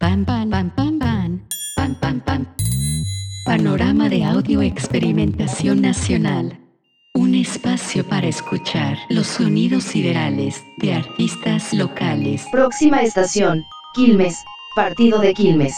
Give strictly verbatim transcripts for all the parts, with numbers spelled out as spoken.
Pan, pan, pan, pan, pan, pan, pan, pan. Panorama de audio experimentación nacional. Un espacio para escuchar los sonidos siderales de artistas locales. Próxima estación, Quilmes, Partido de Quilmes.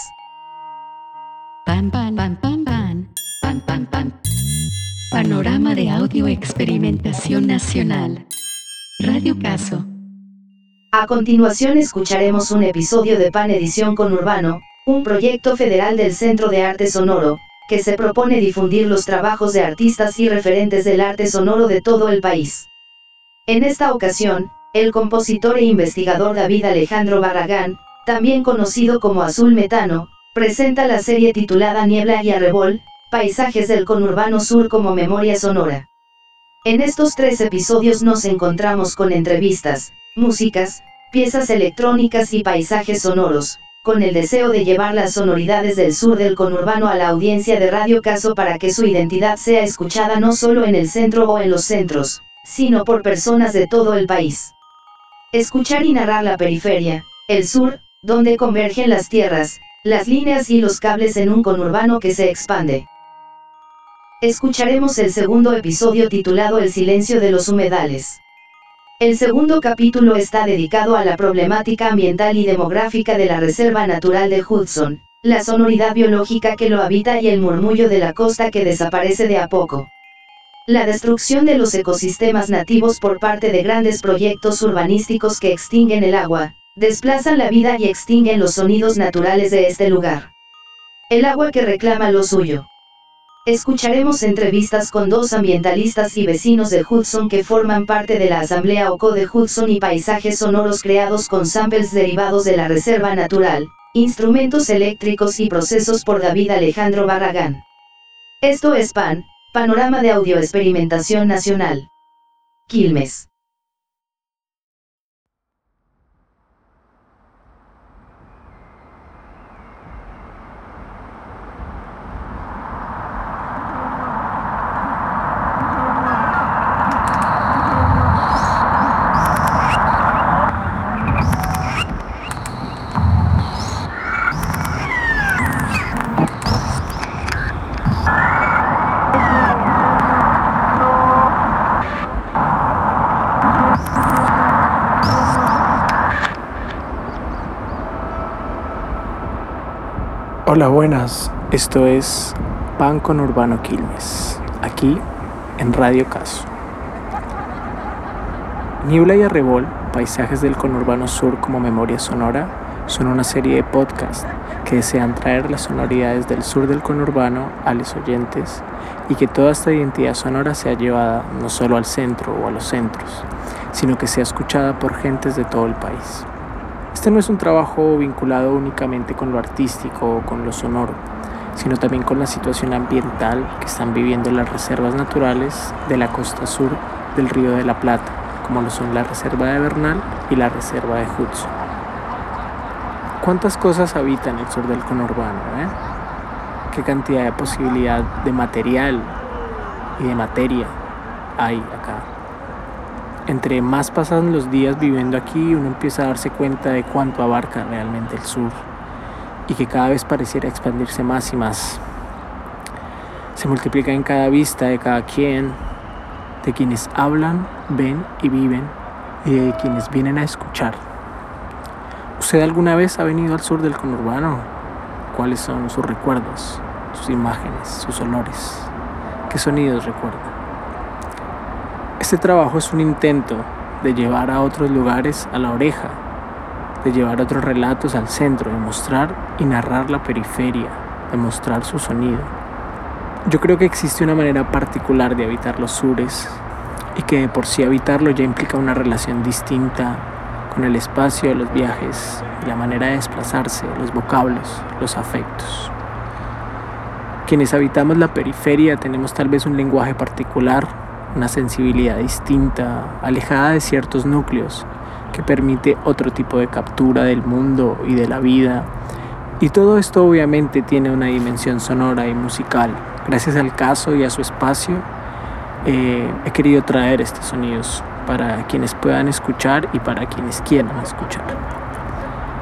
Pan, pan, pan, pan, pan, pan, pan, pan. Panorama de audio experimentación nacional. Radio Caso. A continuación escucharemos un episodio de Pan Edición Conurbano, un proyecto federal del Centro de Arte Sonoro, que se propone difundir los trabajos de artistas y referentes del arte sonoro de todo el país. En esta ocasión, el compositor e investigador David Alejandro Barragán, también conocido como Azul Metano, presenta la serie titulada Niebla y Arrebol, Paisajes del Conurbano Sur como memoria sonora. En estos tres episodios nos encontramos con entrevistas, músicas, piezas electrónicas y paisajes sonoros, con el deseo de llevar las sonoridades del sur del conurbano a la audiencia de Radio Caso para que su identidad sea escuchada no solo en el centro o en los centros, sino por personas de todo el país. Escuchar y narrar la periferia, el sur, donde convergen las tierras, las líneas y los cables en un conurbano que se expande. Escucharemos el segundo episodio titulado El silencio de los humedales. El segundo capítulo está dedicado a la problemática ambiental y demográfica de la Reserva Natural de Hudson, la sonoridad biológica que lo habita y el murmullo de la costa que desaparece de a poco. La destrucción de los ecosistemas nativos por parte de grandes proyectos urbanísticos que extinguen el agua, desplazan la vida y extinguen los sonidos naturales de este lugar. El agua que reclama lo suyo. Escucharemos entrevistas con dos ambientalistas y vecinos de Hudson que forman parte de la Asamblea O C O de Hudson y paisajes sonoros creados con samples derivados de la Reserva Natural, instrumentos eléctricos y procesos por David Alejandro Barragán. Esto es PAN, Panorama de Audio Experimentación Nacional. Quilmes. Hola, buenas, esto es Pan Conurbano Quilmes, aquí en Radio Caso. Niebla y Arrebol, Paisajes del Conurbano Sur como memoria sonora, son una serie de podcasts que desean traer las sonoridades del sur del conurbano a los oyentes y que toda esta identidad sonora sea llevada no solo al centro o a los centros, sino que sea escuchada por gentes de todo el país. Este no es un trabajo vinculado únicamente con lo artístico o con lo sonoro, sino también con la situación ambiental que están viviendo las reservas naturales de la costa sur del Río de la Plata, como lo son la Reserva de Bernal y la Reserva de Hudson. ¿Cuántas cosas habitan el sur del conurbano? Eh? ¿Qué cantidad de posibilidad de material y de materia hay acá? Entre más pasan los días viviendo aquí, uno empieza a darse cuenta de cuánto abarca realmente el sur y que cada vez pareciera expandirse más y más. Se multiplica en cada vista de cada quien, de quienes hablan, ven y viven y de quienes vienen a escuchar. ¿Usted alguna vez ha venido al sur del conurbano? ¿Cuáles son sus recuerdos, sus imágenes, sus olores? ¿Qué sonidos recuerda? Este trabajo es un intento de llevar a otros lugares a la oreja, de llevar otros relatos al centro, de mostrar y narrar la periferia, de mostrar su sonido. Yo creo que existe una manera particular de habitar los sures y que de por sí habitarlo ya implica una relación distinta con el espacio de los viajes y la manera de desplazarse, los vocablos, los afectos. Quienes habitamos la periferia tenemos tal vez un lenguaje particular, una sensibilidad distinta, alejada de ciertos núcleos, que permite otro tipo de captura del mundo y de la vida. Y todo esto obviamente tiene una dimensión sonora y musical. Gracias al caso y a su espacio, eh, he querido traer estos sonidos para quienes puedan escuchar y para quienes quieran escuchar.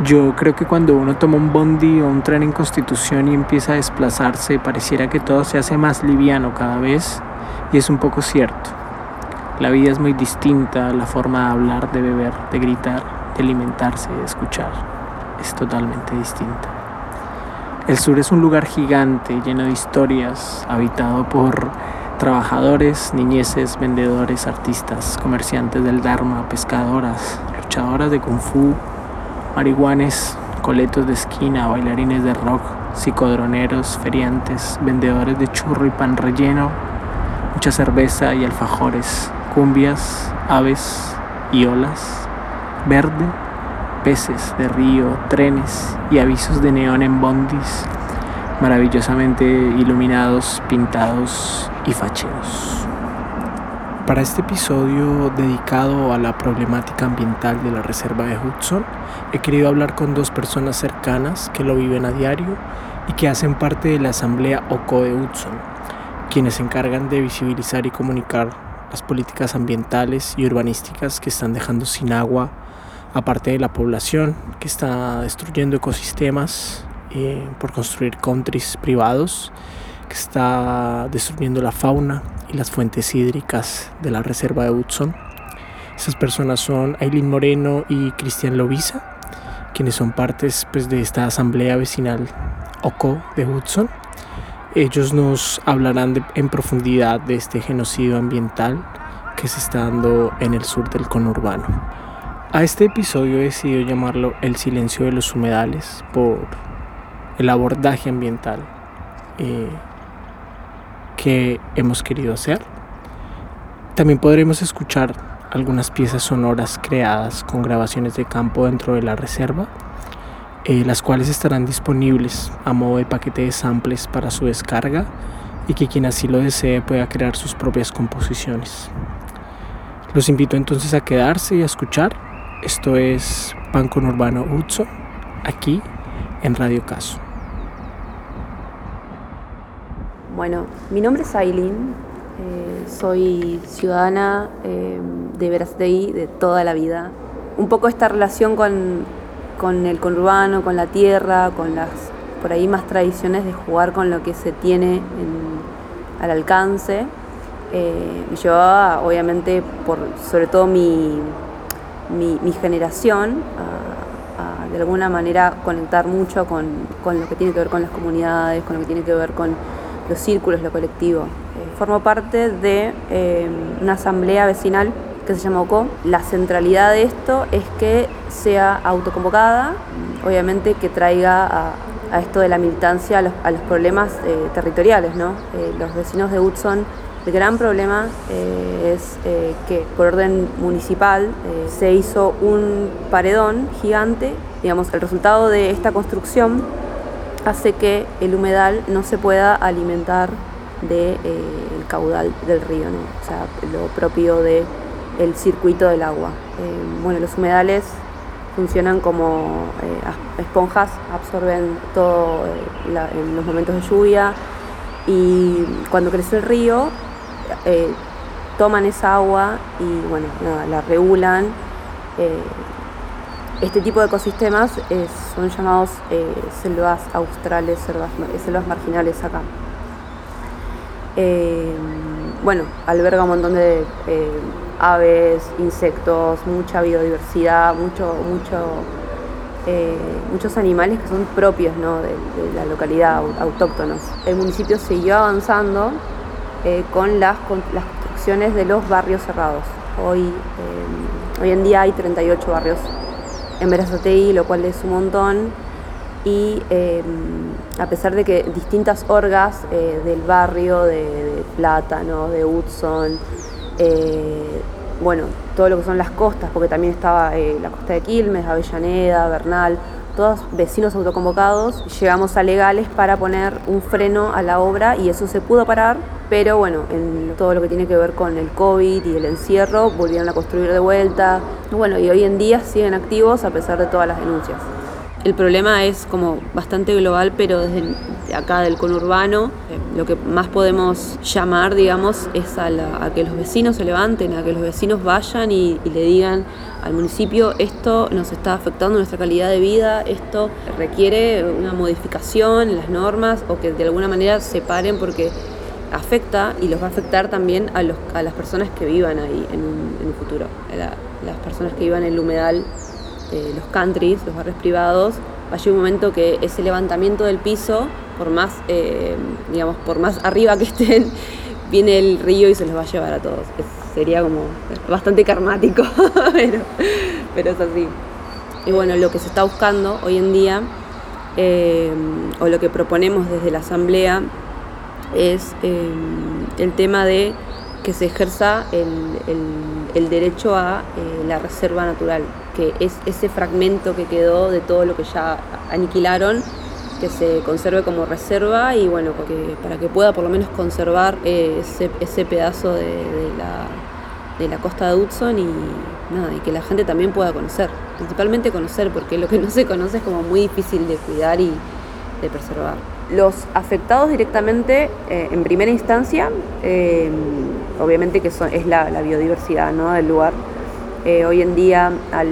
Yo creo que cuando uno toma un bondi o un tren en Constitución y empieza a desplazarse, pareciera que todo se hace más liviano cada vez, y es un poco cierto. La vida es muy distinta, la forma de hablar, de beber, de gritar, de alimentarse, de escuchar, es totalmente distinta. El sur es un lugar gigante, lleno de historias, habitado por trabajadores, niñeces, vendedores, artistas, comerciantes del Dharma, pescadoras, luchadoras de Kung Fu, marihuanes, coletos de esquina, bailarines de rock, psicodroneros, feriantes, vendedores de churro y pan relleno, mucha cerveza y alfajores, cumbias, aves y olas, verde, peces de río, trenes y avisos de neón en bondis, maravillosamente iluminados, pintados y facheros. Para este episodio dedicado a la problemática ambiental de la reserva de Hudson, he querido hablar con dos personas cercanas que lo viven a diario y que hacen parte de la asamblea O C O de Hudson, quienes se encargan de visibilizar y comunicar las políticas ambientales y urbanísticas que están dejando sin agua a parte de la población, que está destruyendo ecosistemas eh, por construir countries privados, que está destruyendo la fauna y las fuentes hídricas de la reserva de Hudson. Esas personas son Aileen Moreno y Cristian Loviza, quienes son partes pues, de esta asamblea vecinal O C O de Hudson. Ellos nos hablarán de, en profundidad de este genocidio ambiental que se está dando en el sur del conurbano. A este episodio he decidido llamarlo El silencio de los humedales por el abordaje ambiental eh, que hemos querido hacer. También podremos escuchar algunas piezas sonoras creadas con grabaciones de campo dentro de la reserva, eh, las cuales estarán disponibles a modo de paquete de samples para su descarga y que quien así lo desee pueda crear sus propias composiciones. Los invito entonces a quedarse y a escuchar. Esto es Pan Conurbano Hudson, aquí en Radio Caso. Bueno, mi nombre es Aileen, eh, soy ciudadana eh, de Berazategui de toda la vida. Un poco esta relación con, con el conurbano, con la tierra, con las por ahí más tradiciones de jugar con lo que se tiene en, al alcance, eh, me llevaba obviamente, por sobre todo mi, mi, mi generación, a, a de alguna manera conectar mucho con, con lo que tiene que ver con las comunidades, con lo que tiene que ver con los círculos, lo colectivo. Eh, formo parte de eh, una asamblea vecinal que se llama O C O. La centralidad de esto es que sea autoconvocada, obviamente que traiga a, a esto de la militancia a los, a los problemas eh, territoriales, ¿no? Eh, los vecinos de Hudson, el gran problema eh, es eh, que por orden municipal eh, se hizo un paredón gigante. Digamos, el resultado de esta construcción hace que el humedal no se pueda alimentar del de, eh, caudal del río, ¿no? O sea, lo propio del circuito del agua. Eh, bueno, los humedales funcionan como eh, esponjas, absorben todo eh, la, en los momentos de lluvia, y cuando crece el río eh, toman esa agua y bueno, nada, la regulan. Eh, Este tipo de ecosistemas eh, son llamados eh, selvas australes, selvas, selvas marginales acá. Eh, bueno, alberga un montón de eh, aves, insectos, mucha biodiversidad, mucho, mucho, eh, muchos animales que son propios, ¿no? de, de la localidad, autóctonos. El municipio siguió avanzando eh, con, las, con las construcciones de los barrios cerrados. Hoy, eh, hoy en día hay treinta y ocho barrios en Berazategui, lo cual es un montón, y eh, a pesar de que distintas orgas eh, del barrio de, de Plátano, de Hudson, eh, bueno, todo lo que son las costas, porque también estaba eh, la costa de Quilmes, Avellaneda, Bernal, todos vecinos autoconvocados, llegamos a legales para poner un freno a la obra y eso se pudo parar, pero bueno, en todo lo que tiene que ver con el COVID y el encierro, volvieron a construir de vuelta. Bueno, y hoy en día siguen activos a pesar de todas las denuncias. el problema es como bastante global, pero desde acá del conurbano, lo que más podemos llamar, digamos, es a, la, a que los vecinos se levanten, a que los vecinos vayan y, y le digan al municipio: esto nos está afectando nuestra calidad de vida, esto requiere una modificación en las normas, o que de alguna manera se paren porque afecta y los va a afectar también a, los, a las personas que vivan ahí en un, en un futuro. La, las personas que vivan en el humedal, eh, los countries, los barrios privados, va a llegar un momento que ese levantamiento del piso, por más, eh, digamos, por más arriba que estén, viene el río y se los va a llevar a todos. Es, sería como bastante karmático, pero, pero es así. Y bueno, lo que se está buscando hoy en día, eh, o lo que proponemos desde la Asamblea, es eh, el tema de que se ejerza el, el, el derecho a eh, la reserva natural, que es ese fragmento que quedó de todo lo que ya aniquilaron, que se conserve como reserva y bueno, porque, para que pueda por lo menos conservar eh, ese, ese pedazo de, de, la, de la costa de Hudson y, nada, y que la gente también pueda conocer, principalmente conocer, porque lo que no se conoce es como muy difícil de cuidar y de preservar. Los afectados directamente, eh, en primera instancia, eh, obviamente que son, es la, la biodiversidad, ¿no?, del lugar. Eh, hoy en día, al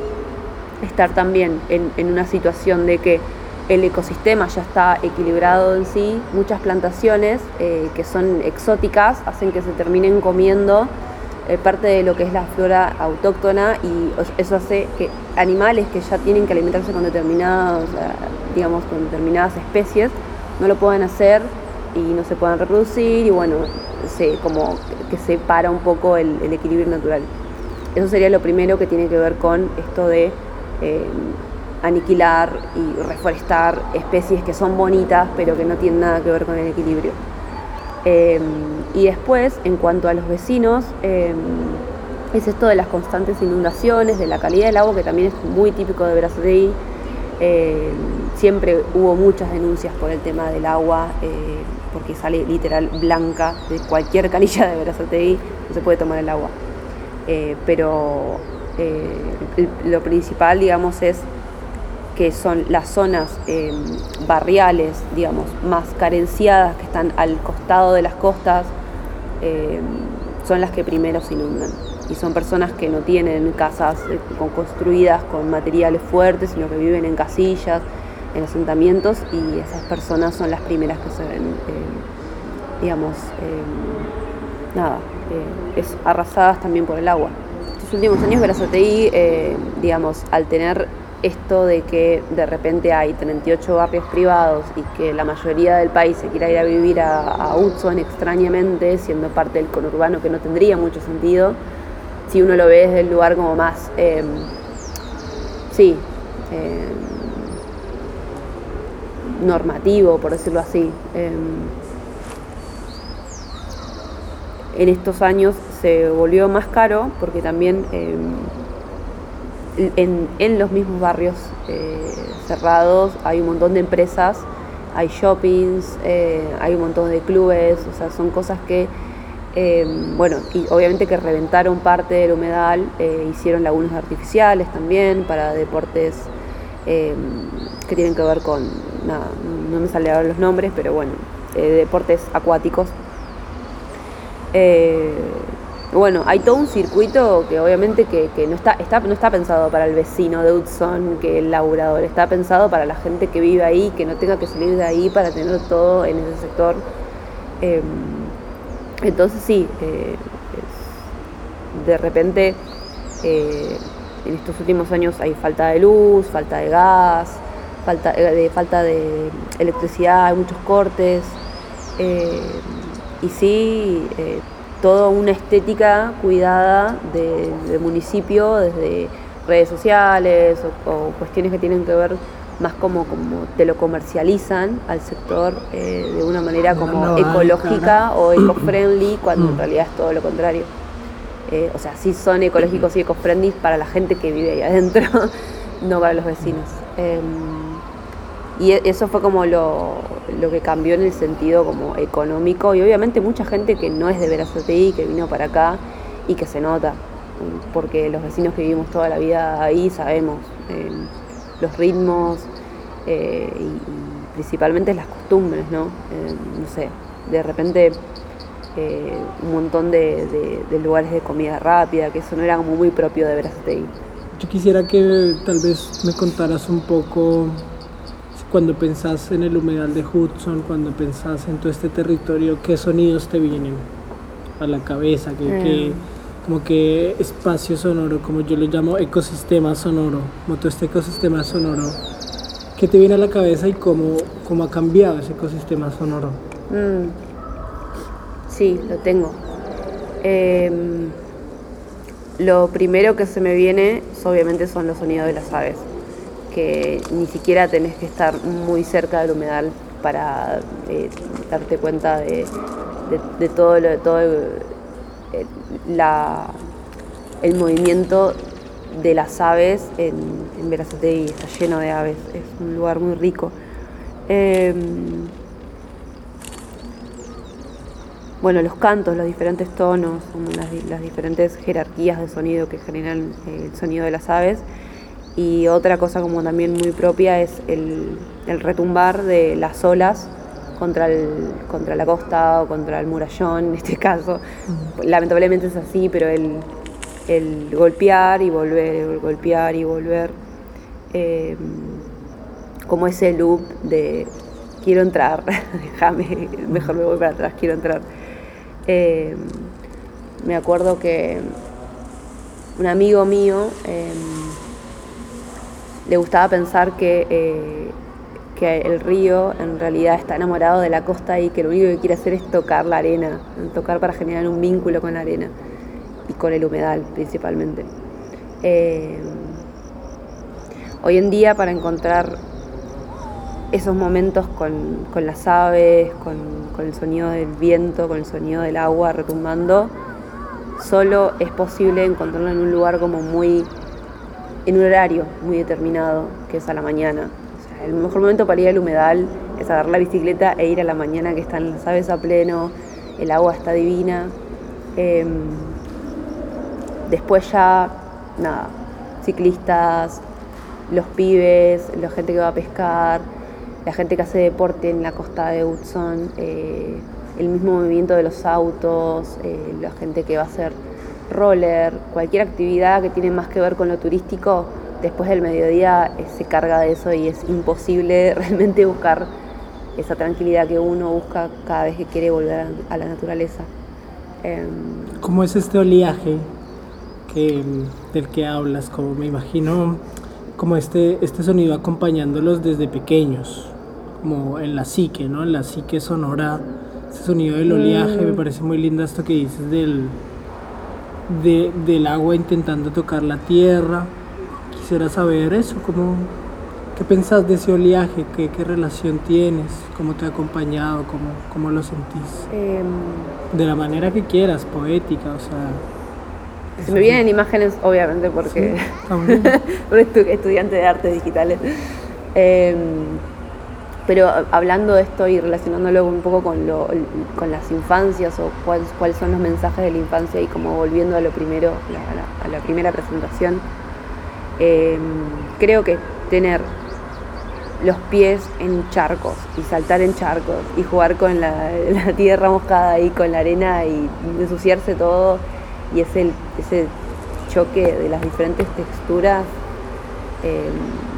estar también en, en una situación de que el ecosistema ya está equilibrado en sí, muchas plantaciones eh, que son exóticas hacen que se terminen comiendo eh, parte de lo que es la flora autóctona, y eso hace que animales que ya tienen que alimentarse con determinados, digamos, con determinadas especies, no lo puedan hacer y no se puedan reproducir, y bueno, se, como que se para un poco el, el equilibrio natural. Eso sería lo primero que tiene que ver con esto de eh, aniquilar y reforestar especies que son bonitas pero que no tienen nada que ver con el equilibrio. Eh, y después, en cuanto a los vecinos, eh, es esto de las constantes inundaciones, de la calidad del agua, que también es muy típico de Berazategui. Eh, siempre hubo muchas denuncias por el tema del agua, eh, porque sale literal blanca de cualquier canilla de Berazategui, no se puede tomar el agua. Eh, pero eh, lo principal, digamos, es que son las zonas eh, barriales, digamos, más carenciadas, que están al costado de las costas, eh, son las que primero se inundan. Y son personas que no tienen casas eh, construidas con materiales fuertes, sino que viven en casillas, en asentamientos, y esas personas son las primeras que se ven, eh, digamos, eh, nada, eh, es arrasadas también por el agua. Estos últimos años Berazategui, eh, digamos, al tener esto de que de repente hay treinta y ocho barrios privados y que la mayoría del país se quiera ir a vivir a, a Hudson extrañamente, siendo parte del conurbano, que no tendría mucho sentido si uno lo ve desde el lugar como más, eh, sí, eh, normativo, por decirlo así. Eh, en estos años se volvió más caro porque también eh, en, en los mismos barrios eh, cerrados hay un montón de empresas, hay shoppings, eh, hay un montón de clubes, o sea, son cosas que Eh, bueno, y obviamente que reventaron parte del humedal, eh, hicieron lagunas artificiales también para deportes eh, que tienen que ver con, nada, no me salen ahora los nombres, pero bueno, eh, deportes acuáticos. Eh, bueno, hay todo un circuito que obviamente que, que no, está, está, no está pensado para el vecino de Hudson, que el laburador, está pensado para la gente que vive ahí, que no tenga que salir de ahí para tener todo en ese sector. Eh, Entonces sí, eh, es, de repente eh, en estos últimos años hay falta de luz, falta de gas, falta de, falta de electricidad, hay muchos cortes, eh, y sí, eh, toda una estética cuidada del de municipio desde redes sociales o, o cuestiones que tienen que ver más como, como te lo comercializan al sector eh, de una manera como no, ecológica no. o eco-friendly, cuando mm. en realidad es todo lo contrario. Eh, o sea, sí son ecológicos y eco-friendly para la gente que vive ahí adentro, no para los vecinos. Eh, y eso fue como lo, lo que cambió en el sentido como económico, y obviamente mucha gente que no es de Berazategui, que vino para acá y que se nota, porque los vecinos que vivimos toda la vida ahí sabemos. Eh, los ritmos eh, y, y principalmente las costumbres, ¿no? Eh, no sé, de repente eh, un montón de, de, de lugares de comida rápida, que eso no era como muy propio de Berazategui. Yo quisiera que tal vez me contaras un poco, cuando pensás en el humedal de Hudson, cuando pensás en todo este territorio, ¿qué sonidos te vienen a la cabeza? ¿Qué, mm. qué, como qué espacio sonoro, como yo lo llamo ecosistema sonoro, como todo este ecosistema sonoro, ¿qué te viene a la cabeza y cómo, cómo ha cambiado ese ecosistema sonoro? Mm. Sí, lo tengo. Eh, lo primero que se me viene, obviamente, son los sonidos de las aves, que ni siquiera tenés que estar muy cerca del humedal para eh, darte cuenta de, de, de todo, lo, de todo el, el, la, el movimiento de las aves en, en Berazategui. Está lleno de aves, es un lugar muy rico. Eh, bueno, los cantos, los diferentes tonos, las, las diferentes jerarquías de sonido que generan eh, el sonido de las aves. Y otra cosa como también muy propia es el, el retumbar de las olas contra, el, contra la costa o contra el murallón, en este caso. Uh-huh. Lamentablemente es así, pero el, el golpear y volver, el golpear y volver, eh, como ese loop de quiero entrar, déjame, mejor me voy para atrás, quiero entrar. Eh, me acuerdo que un amigo mío eh, le gustaba pensar que, eh, que el río en realidad está enamorado de la costa y que lo único que quiere hacer es tocar la arena, tocar para generar un vínculo con la arena y con el humedal principalmente. Eh, hoy en día, para encontrar esos momentos con, con las aves, con, con el sonido del viento, con el sonido del agua retumbando, solo es posible encontrarlo en un lugar como muy, en un horario muy determinado, que es a la mañana. O sea, el mejor momento para ir al humedal es agarrar la bicicleta e ir a la mañana, que están las aves a pleno, el agua está divina. Eh, después ya, nada, ciclistas, los pibes, la gente que va a pescar, la gente que hace deporte en la costa de Hudson, eh, el mismo movimiento de los autos, eh, la gente que va a hacer roller, cualquier actividad que tiene más que ver con lo turístico, después del mediodía eh, se carga de eso y es imposible realmente buscar esa tranquilidad que uno busca cada vez que quiere volver a la naturaleza. Eh, ¿Cómo es este oleaje que, del que hablas? Como me imagino como este, este sonido acompañándolos desde pequeños, como en la psique, ¿no? En la psique sonora, este sonido del oleaje. Mm. Me parece muy lindo esto que dices del, de, del agua intentando tocar la tierra. Quisiera saber eso, ¿cómo, ¿qué pensás de ese oleaje? ¿Qué, qué relación tienes? ¿Cómo te ha acompañado? ¿Cómo, cómo lo sentís? Eh, de la manera que quieras, poética, o sea... Se me vienen imágenes, obviamente, porque sí, soy estudiante de artes digitales. Eh, pero hablando de esto y relacionándolo un poco con, lo, con las infancias o cuáles cuál son los mensajes de la infancia y como volviendo a lo primero, a la, a la primera presentación, eh, creo que tener los pies en charcos y saltar en charcos y jugar con la, la tierra mojada y con la arena y ensuciarse todo, y ese, ese choque de las diferentes texturas eh,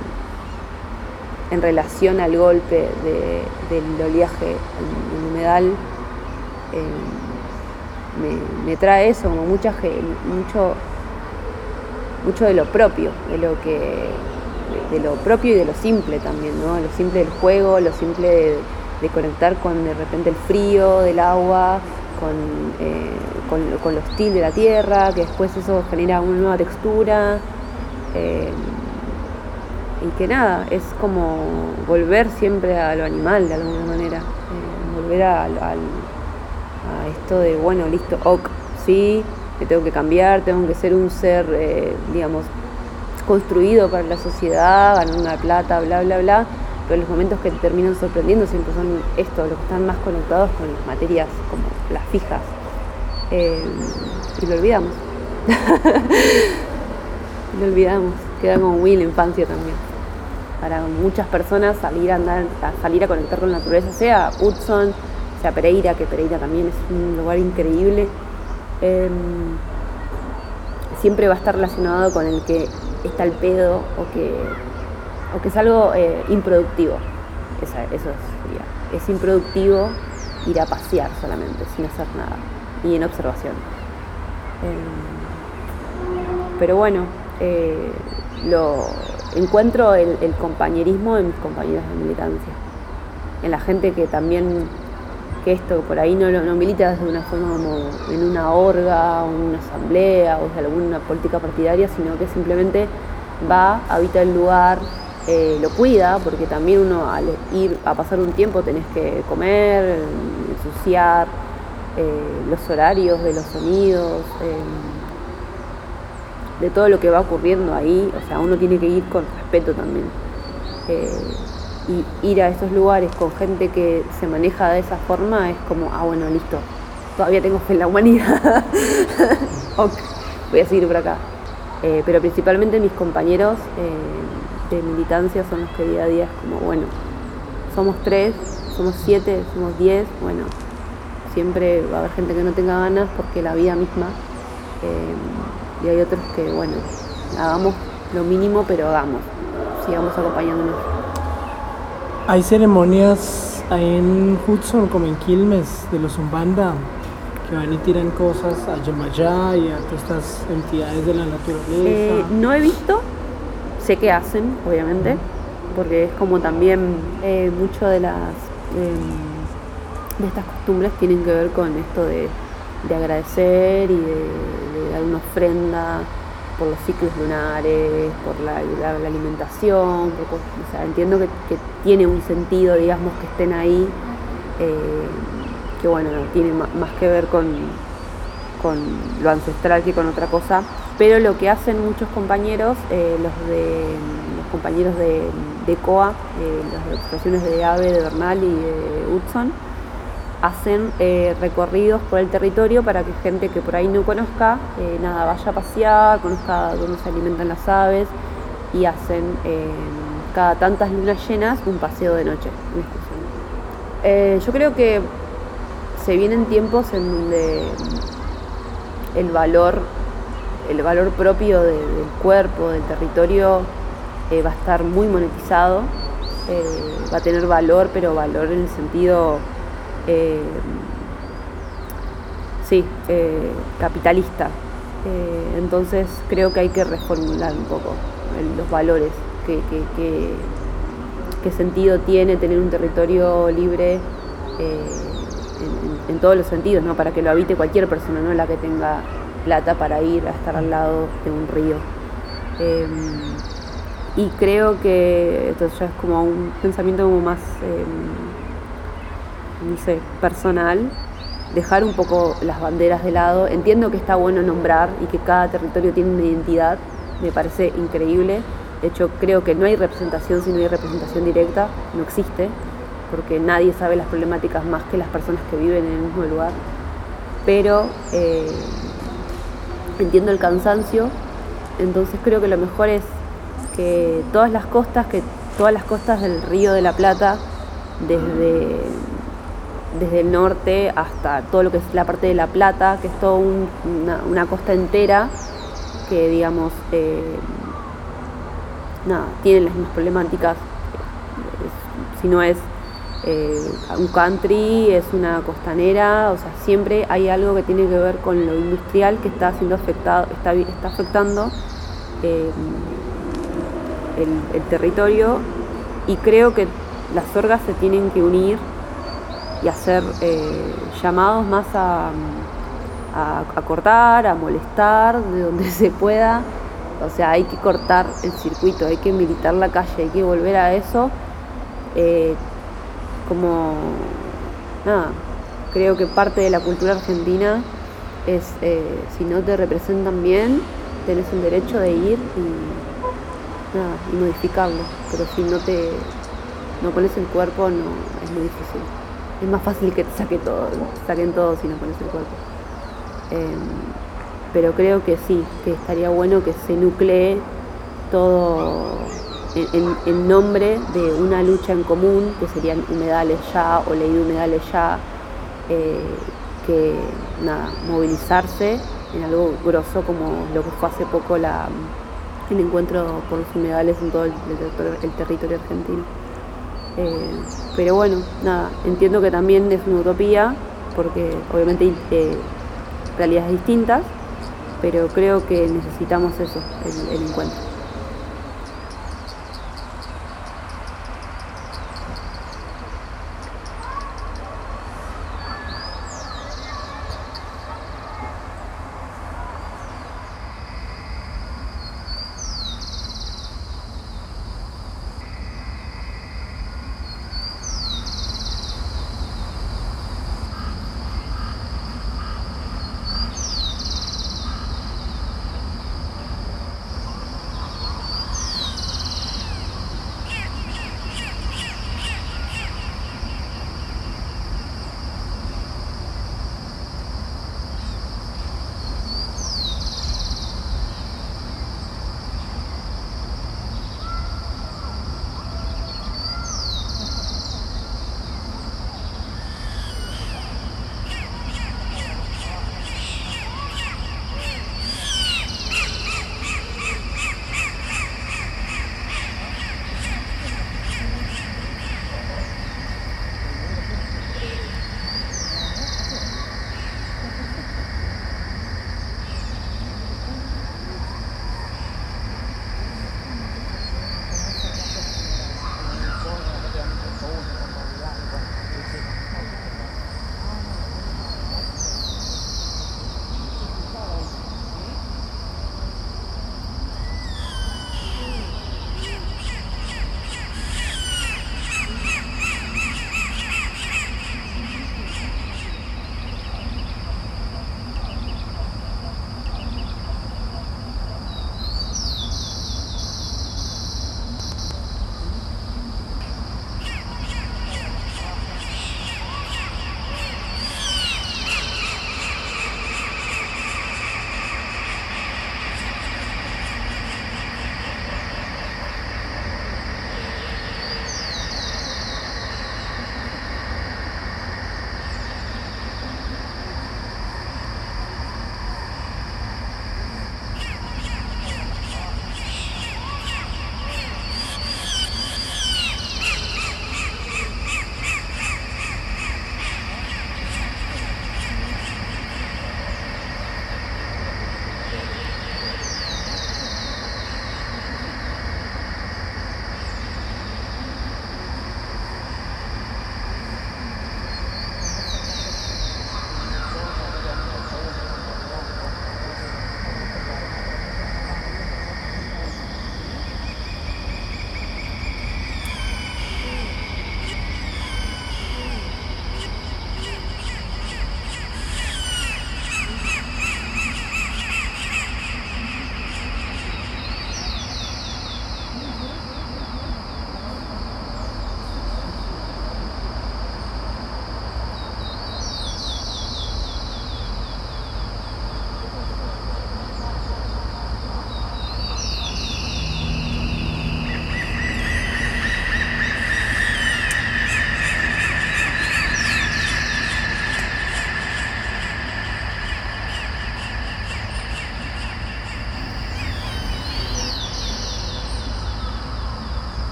en relación al golpe de, del oleaje en el humedal, eh, me, me trae eso, como mucha, mucho, mucho de lo propio, de lo que de, de lo propio y de lo simple también, ¿no? Lo simple del juego, lo simple de, de conectar con de repente el frío del agua, con, eh, con, con lo hostil de la tierra, que después eso genera una nueva textura, eh, y que nada, es como volver siempre a lo animal de alguna manera, eh, volver a, a, a esto de, bueno, listo, ok, sí, que tengo que cambiar, tengo que ser un ser, eh, digamos, construido para la sociedad, ganar una plata, bla, bla, bla, pero los momentos que te terminan sorprendiendo siempre son estos, los que están más conectados con las materias como las fijas, eh, y lo olvidamos. Lo olvidamos, queda como muy en la infancia también. para muchas personas salir a andar, a salir a conectar con la naturaleza, sea Hudson, sea Pereira, que Pereira también es un lugar increíble. Eh, siempre va a estar relacionado con el que está el pedo o que, o que es algo eh, improductivo. Esa, eso es, es improductivo ir a pasear solamente, sin hacer nada, y en observación. Eh, pero bueno, eh, lo, encuentro el, el compañerismo en mis compañeros de militancia, en la gente que también, que esto por ahí no, no milita desde una forma como en una orga o en una asamblea o de alguna política partidaria, sino que simplemente va, habita el lugar, eh, lo cuida, porque también uno al ir a pasar un tiempo tenés que comer, ensuciar, eh, los horarios de los sonidos, eh, de todo lo que va ocurriendo ahí, o sea, uno tiene que ir con respeto también. Eh, y ir a esos lugares con gente que se maneja de esa forma es como, ah, bueno, listo, todavía tengo fe en la humanidad, okay, voy a seguir por acá. Eh, pero principalmente mis compañeros eh, de militancia son los que día a día es como, bueno, somos tres, somos siete, somos diez, bueno, siempre va a haber gente que no tenga ganas porque la vida misma, eh, y hay otros que, bueno, hagamos lo mínimo, pero hagamos, sigamos acompañándonos. Hay ceremonias ahí en Hudson, como en Quilmes, de los Umbanda, que van y tiran cosas a Yemayá y a todas estas entidades de la naturaleza. Eh, no he visto, sé que hacen, obviamente, porque es como también eh, mucho de las eh, de estas costumbres tienen que ver con esto de, de agradecer y de, de dar una ofrenda por los ciclos lunares, por la, la, la alimentación, por, o sea, entiendo que, que tiene un sentido, digamos, que estén ahí, eh, que bueno, no, tiene más, más que ver con, con lo ancestral que con otra cosa, pero lo que hacen muchos compañeros, eh, los de los compañeros de, de C O A, eh, las observaciones de AVE, de Bernal y de Hudson, hacen eh, recorridos por el territorio para que gente que por ahí no conozca, eh, nada, vaya a pasear, conozca dónde se alimentan las aves, y hacen eh, cada tantas lunas llenas un paseo de noche, una excursión. Eh, yo creo que se vienen tiempos en donde el valor, el valor propio de, del cuerpo, del territorio, eh, va a estar muy monetizado, eh, va a tener valor, pero valor en el sentido Eh, sí, eh, capitalista. Eh, entonces creo que hay que reformular un poco el, los valores, qué que, que, que sentido tiene tener un territorio libre eh, en, en todos los sentidos, ¿no? Para que lo habite cualquier persona, no la que tenga plata para ir a estar al lado de un río. Eh, y creo que esto ya es como un pensamiento como más eh, no sé, personal, dejar un poco las banderas de lado. Entiendo que está bueno nombrar y que cada territorio tiene una identidad, me parece increíble. De hecho, creo que no hay representación si no hay representación directa, no existe, porque nadie sabe las problemáticas más que las personas que viven en el mismo lugar. Pero eh, entiendo el cansancio, entonces creo que lo mejor es que todas las costas, que todas las costas del Río de la Plata, desde desde el norte hasta todo lo que es la parte de La Plata, que es toda un, una, una costa entera que, digamos, eh, nada, tiene las mismas problemáticas, es, si no es eh, un country, es una costanera, o sea, siempre hay algo que tiene que ver con lo industrial que está siendo afectado, está, está afectando eh, el, el territorio, y creo que las orgas se tienen que unir y hacer eh, llamados más a, a, a cortar, a molestar de donde se pueda. O sea, hay que cortar el circuito, hay que militar la calle, hay que volver a eso. Eh, como, nada, creo que parte de la cultura argentina es, eh, si no te representan bien, tenés el derecho de ir y, nada, y modificarlo. Pero si no te no pones el cuerpo, no, es muy difícil. Es más fácil que te saque todo, te saquen todo si no pones el cuerpo. Eh, pero creo que sí, que estaría bueno que se nuclee todo, en, en nombre de una lucha en común, que serían Humedales Ya o Ley de Humedales Ya, eh, que nada, movilizarse en algo grosso como lo que fue hace poco la, el encuentro por los humedales en todo el, el, el territorio argentino. Eh, pero bueno, nada, entiendo que también es una utopía, porque obviamente hay eh, realidades distintas, pero creo que necesitamos eso, el, el encuentro.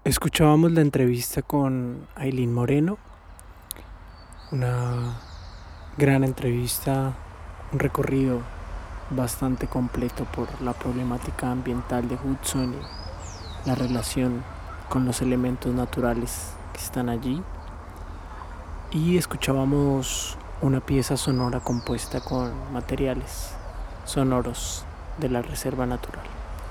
Escuchábamos la entrevista con Ailín Moreno, una gran entrevista, un recorrido bastante completo por la problemática ambiental de Hudson y la relación con los elementos naturales que están allí. Y escuchábamos una pieza sonora compuesta con materiales sonoros de la Reserva Natural.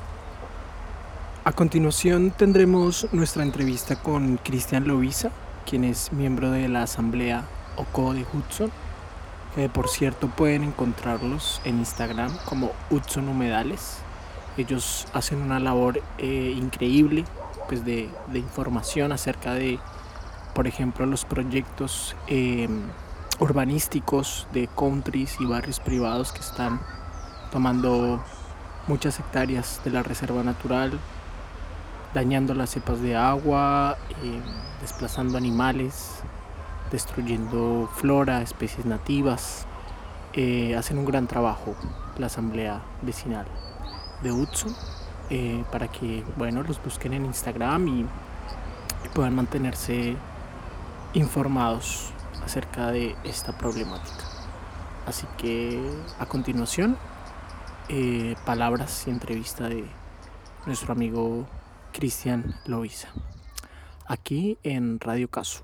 A continuación tendremos nuestra entrevista con Cristian Loiza, quien es miembro de la Asamblea Oco de Hudson, que por cierto pueden encontrarlos en Instagram como Hudson Humedales. Ellos hacen una labor eh, increíble pues de, de información acerca de, por ejemplo, los proyectos eh, urbanísticos de countries y barrios privados que están tomando muchas hectáreas de la reserva natural, dañando las cepas de agua, eh, desplazando animales, destruyendo flora, especies nativas. Eh, hacen un gran trabajo la asamblea vecinal de Hudson, eh, para que bueno, los busquen en Instagram y, y puedan mantenerse informados acerca de esta problemática. Así que a continuación, eh, palabras y entrevista de nuestro amigo Cristian Loiza, aquí en Radio Caso.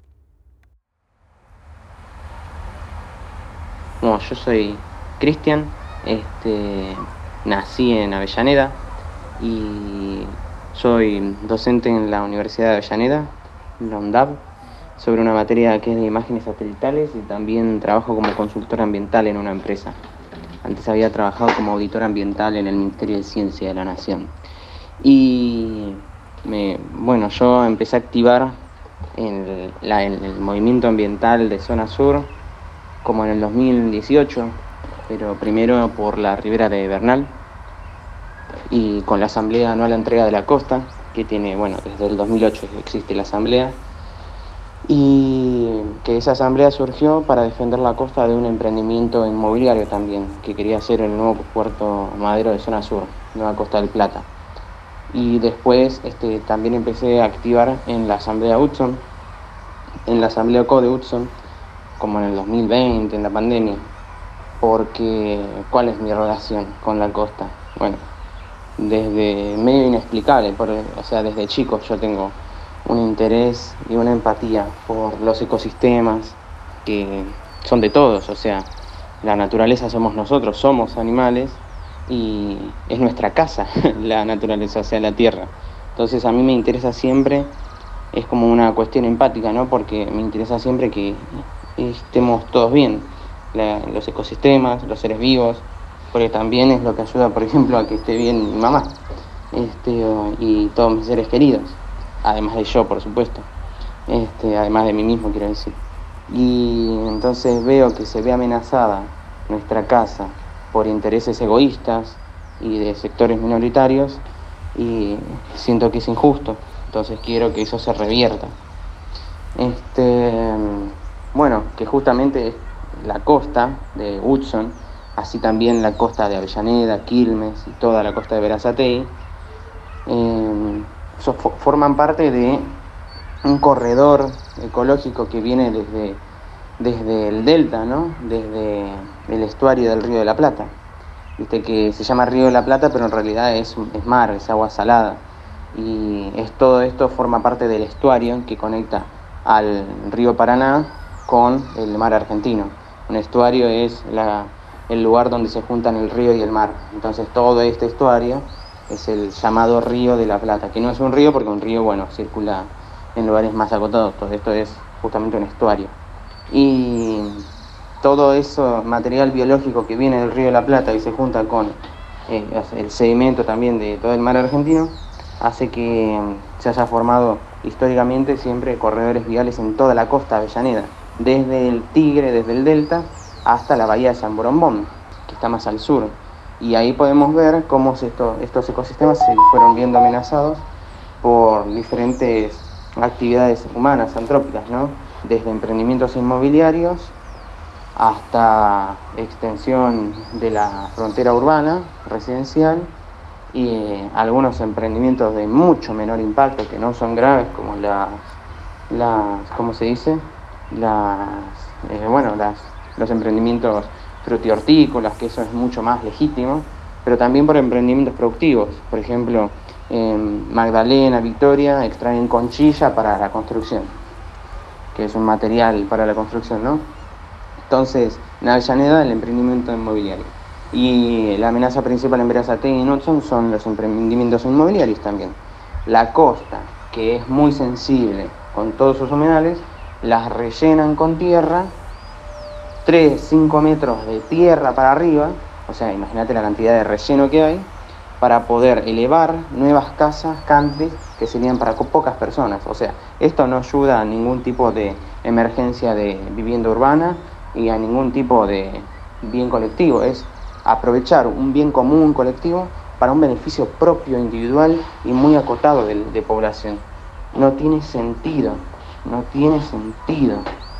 Bueno, yo soy Cristian, este, nací en Avellaneda y soy docente en la Universidad de Avellaneda, en la UNDAB, sobre una materia que es de imágenes satelitales, y también trabajo como consultor ambiental en una empresa. Antes había trabajado como auditor ambiental en el Ministerio de Ciencia de la Nación. Y me, bueno, yo empecé a activar en el, la, en el movimiento ambiental de Zona Sur como en el dos mil dieciocho, pero primero por la ribera de Bernal y con la Asamblea Anual de Entrega de la Costa, que tiene, bueno, desde el dos mil ocho existe la Asamblea, y que esa Asamblea surgió para defender la costa de un emprendimiento inmobiliario también, que quería hacer el nuevo puerto madero de Zona Sur, Nueva Costa del Plata. Y después este, también empecé a activar en la Asamblea Hudson, en la Asamblea Oco de Hudson, como en el dos mil veinte, en la pandemia, porque ¿cuál es mi relación con la costa? Bueno, desde medio inexplicable, por, o sea, desde chico yo tengo un interés y una empatía por los ecosistemas que son de todos, o sea, la naturaleza somos nosotros, somos animales, y es nuestra casa la naturaleza, o sea, la tierra. Entonces a mí me interesa siempre, es como una cuestión empática, ¿no? Porque me interesa siempre que estemos todos bien, la, los ecosistemas, los seres vivos, porque también es lo que ayuda, por ejemplo, a que esté bien mi mamá, este, y todos mis seres queridos, además de yo, por supuesto, este, además de mí mismo, quiero decir. Y entonces veo que se ve amenazada nuestra casa por intereses egoístas y de sectores minoritarios, y siento que es injusto, entonces quiero que eso se revierta. Este, bueno, que justamente la costa de Hudson, así también la costa de Avellaneda, Quilmes y toda la costa de Berazategui, eh, so, forman parte de un corredor ecológico que viene desde desde el delta, ¿no? Desde el estuario del Río de la Plata. Viste que se llama Río de la Plata, pero en realidad es, es mar, es agua salada. Y es, todo esto forma parte del estuario que conecta al río Paraná con el mar argentino. Un estuario es la, el lugar donde se juntan el río y el mar. Entonces todo este estuario es el llamado Río de la Plata, que no es un río porque un río, bueno, circula en lugares más acotados. Todo esto es justamente un estuario. Y todo eso material biológico que viene del Río de la Plata y se junta con eh, el sedimento también de todo el mar argentino, hace que se haya formado históricamente siempre corredores viales en toda la costa de Avellaneda, desde el Tigre, desde el delta, hasta la bahía de San Borombón, que está más al sur. Y ahí podemos ver cómo esto, estos ecosistemas se fueron viendo amenazados por diferentes actividades humanas, antrópicas, ¿no? Desde emprendimientos inmobiliarios hasta extensión de la frontera urbana, residencial, y eh, algunos emprendimientos de mucho menor impacto que no son graves, como las, las ¿cómo se dice? Las, eh, bueno, las, los emprendimientos frutihortícolas, que eso es mucho más legítimo, pero también por emprendimientos productivos. Por ejemplo, en Magdalena, Victoria, extraen conchilla para la construcción, que es un material para la construcción, ¿no? Entonces, en Avellaneda, el emprendimiento inmobiliario. Y la amenaza principal en Berazategui y en Hudson son los emprendimientos inmobiliarios también. La costa, que es muy sensible con todos sus humedales, las rellenan con tierra, tres, cinco metros de tierra para arriba, o sea, imagínate la cantidad de relleno que hay, para poder elevar nuevas casas, country, que serían para pocas personas. O sea, esto no ayuda a ningún tipo de emergencia de vivienda urbana y a ningún tipo de bien colectivo. Es aprovechar un bien común colectivo para un beneficio propio, individual y muy acotado de, de población. No tiene sentido, no tiene sentido.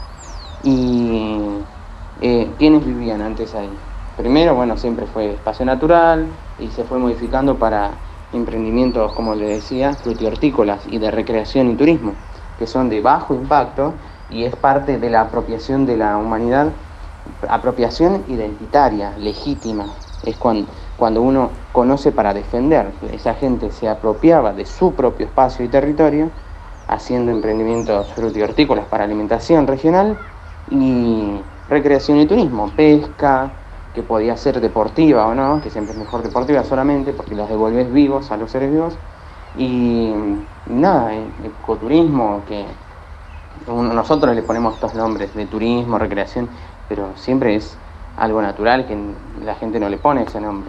Y eh, ¿quiénes vivían antes ahí? Primero, bueno, siempre fue espacio natural y se fue modificando para emprendimientos, como les decía, frutihortícolas y de recreación y turismo, que son de bajo impacto y es parte de la apropiación de la humanidad, apropiación identitaria, legítima. Es cuando, cuando uno conoce para defender. Esa gente se apropiaba de su propio espacio y territorio, haciendo emprendimientos frutihortícolas para alimentación regional y recreación y turismo, pesca, que podía ser deportiva o no, que siempre es mejor deportiva solamente porque los devolvés vivos a los seres vivos, y nada, ecoturismo, que nosotros le ponemos estos nombres de turismo, recreación, pero siempre es algo natural que la gente no le pone ese nombre.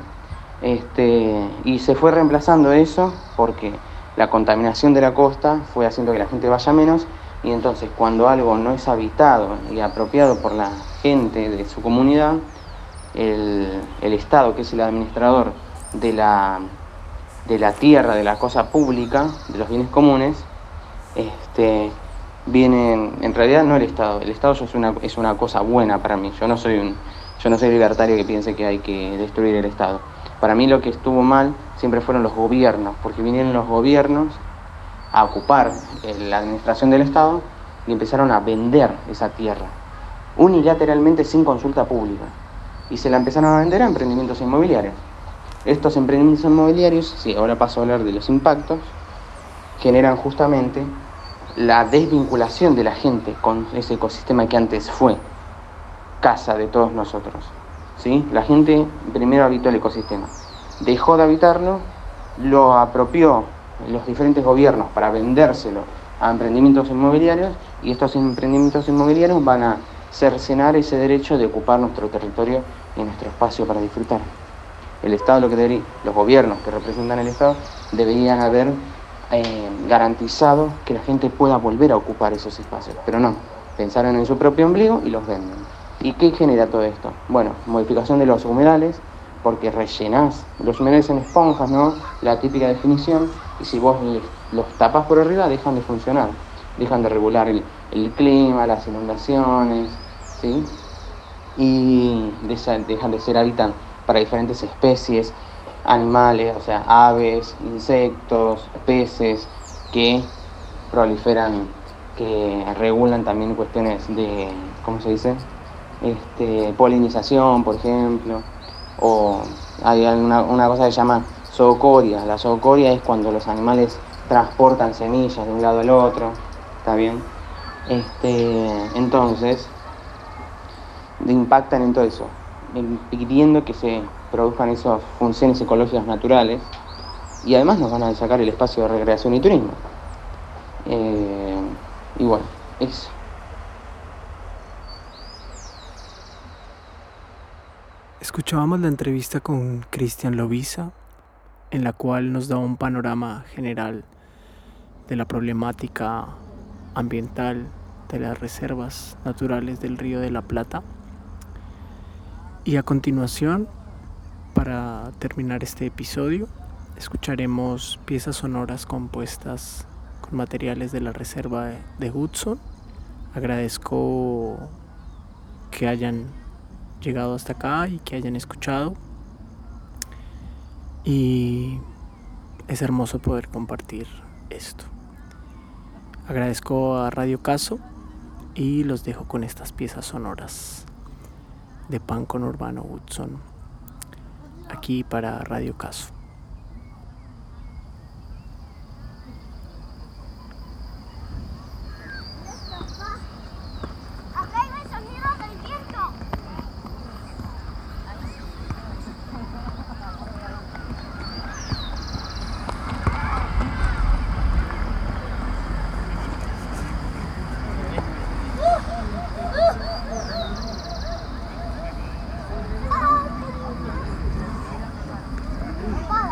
Este, y se fue reemplazando eso porque la contaminación de la costa fue haciendo que la gente vaya menos, y entonces cuando algo no es habitado y apropiado por la gente de su comunidad, el, el Estado, que es el administrador de la, de la tierra, de la cosa pública, de los bienes comunes, este, vienen, en realidad no el Estado, el Estado es una, es una cosa buena para mí, yo no soy un, yo no soy libertario que piense que hay que destruir el Estado. Para mí lo que estuvo mal siempre fueron los gobiernos, porque vinieron los gobiernos a ocupar la administración del Estado y empezaron a vender esa tierra unilateralmente sin consulta pública, y se la empezaron a vender a emprendimientos inmobiliarios. Estos emprendimientos inmobiliarios, sí, ahora paso a hablar de los impactos, generan justamente la desvinculación de la gente con ese ecosistema que antes fue casa de todos nosotros, ¿sí? La gente primero habitó el ecosistema, dejó de habitarlo, lo apropió los diferentes gobiernos para vendérselo a emprendimientos inmobiliarios, y estos emprendimientos inmobiliarios van a cercenar ese derecho de ocupar nuestro territorio y nuestro espacio para disfrutar. El Estado, lo que debería, los gobiernos que representan el Estado, deberían haber eh, garantizado que la gente pueda volver a ocupar esos espacios, pero no, pensaron en su propio ombligo y los venden. ¿Y qué genera todo esto? Bueno, modificación de los humedales, porque rellenás, los humedales en esponjas, ¿no? La típica definición, y si vos los tapás por arriba dejan de funcionar, dejan de regular el, el clima, las inundaciones, ¿sí? Y dejan de ser hábitat para diferentes especies, animales, o sea, aves, insectos, peces, que proliferan, que regulan también cuestiones de, ¿cómo se dice? Este, polinización, por ejemplo, o hay una, una cosa que se llama zoocoria. La zoocoria es cuando los animales transportan semillas de un lado al otro, ¿está bien? Este, entonces, impactan en todo eso, impidiendo que se produzcan esas funciones ecológicas naturales, y además nos van a sacar el espacio de recreación y turismo. Eh, y bueno, eso. Escuchábamos la entrevista con Cristian Loviza, en la cual nos da un panorama general de la problemática ambiental de las reservas naturales del Río de la Plata. Y a continuación, para terminar este episodio, escucharemos piezas sonoras compuestas con materiales de la reserva de Hudson. Agradezco que hayan llegado hasta acá y que hayan escuchado. Y es hermoso poder compartir esto. Agradezco a Radio Caso y los dejo con estas piezas sonoras de Pan Conurbano Hudson, aquí para Radio Caso. Bye.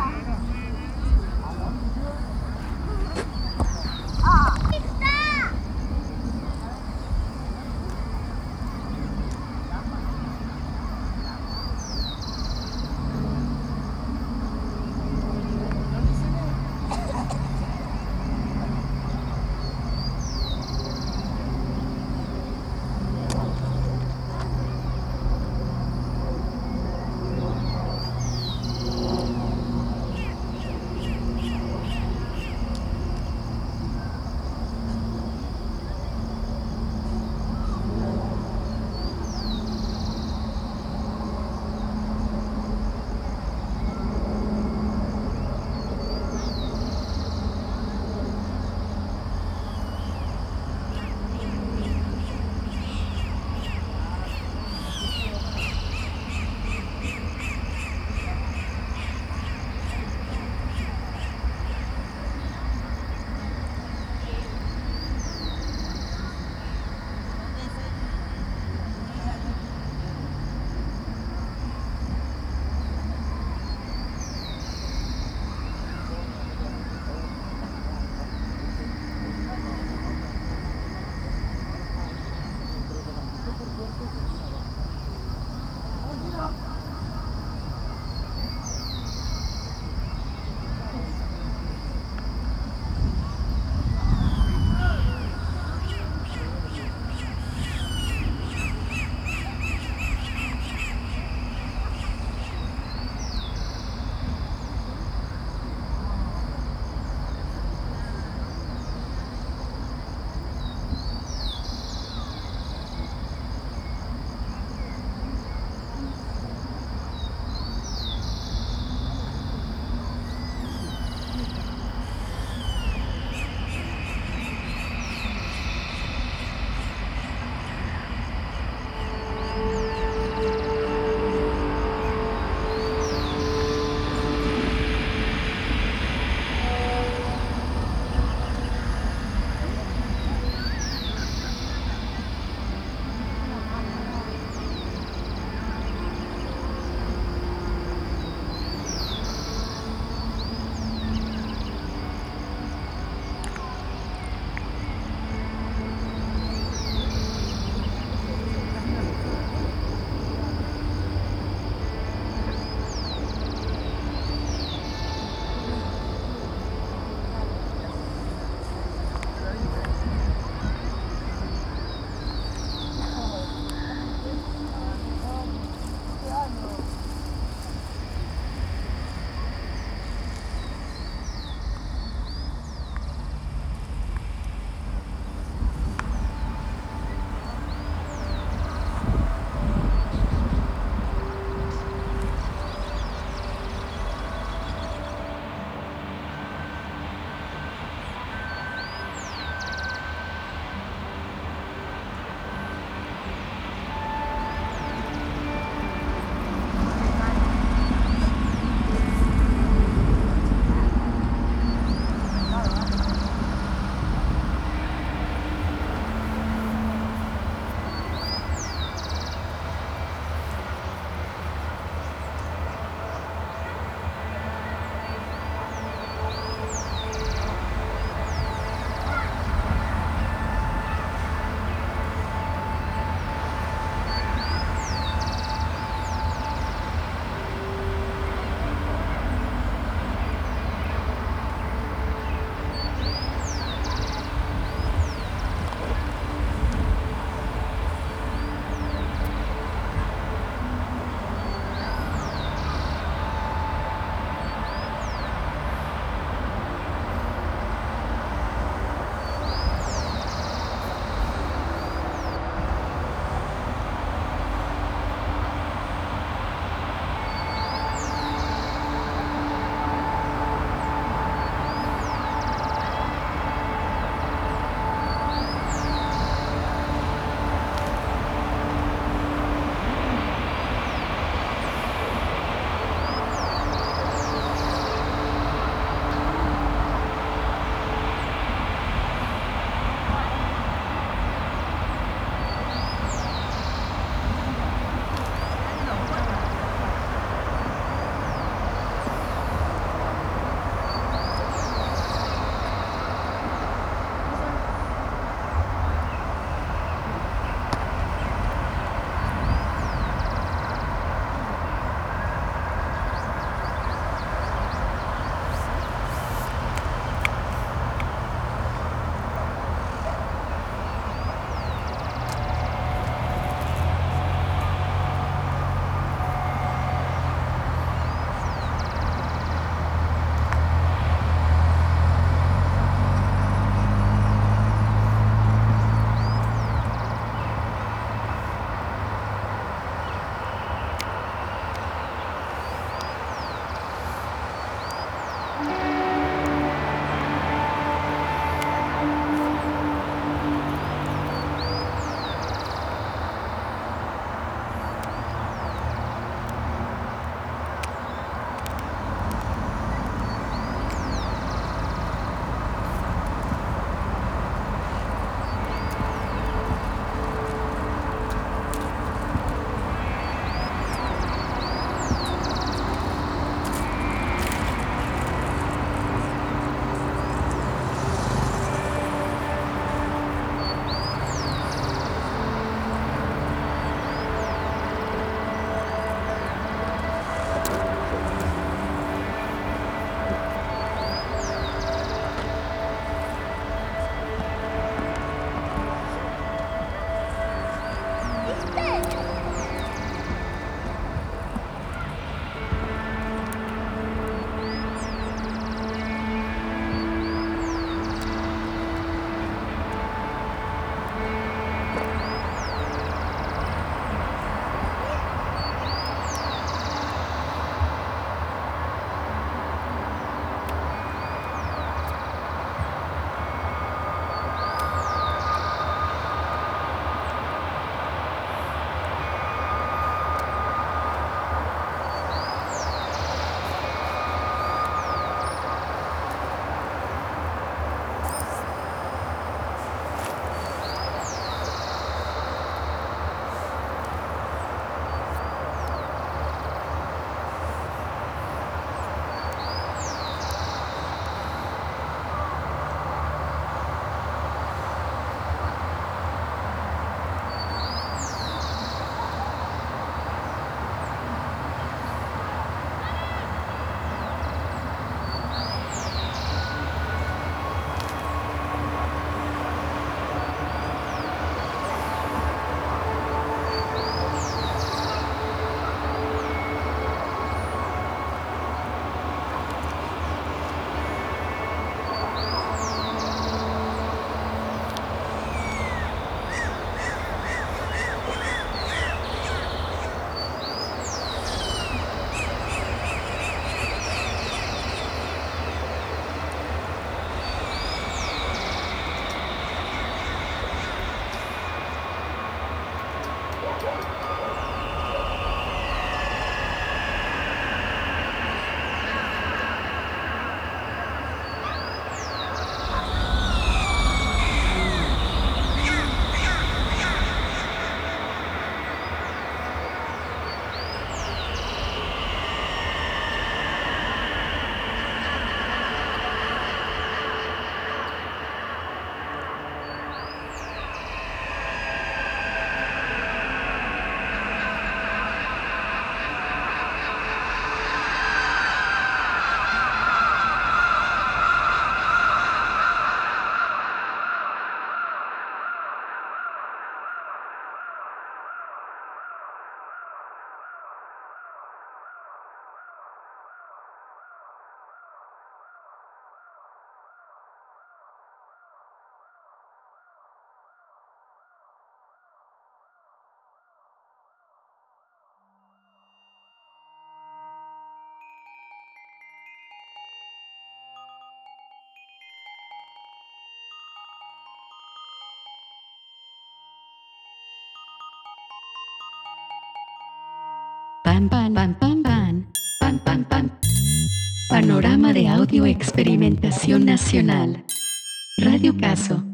Pan, pan, pan, pan, pan, pan, pan, pan. Panorama de audio experimentación nacional. Radio Caso.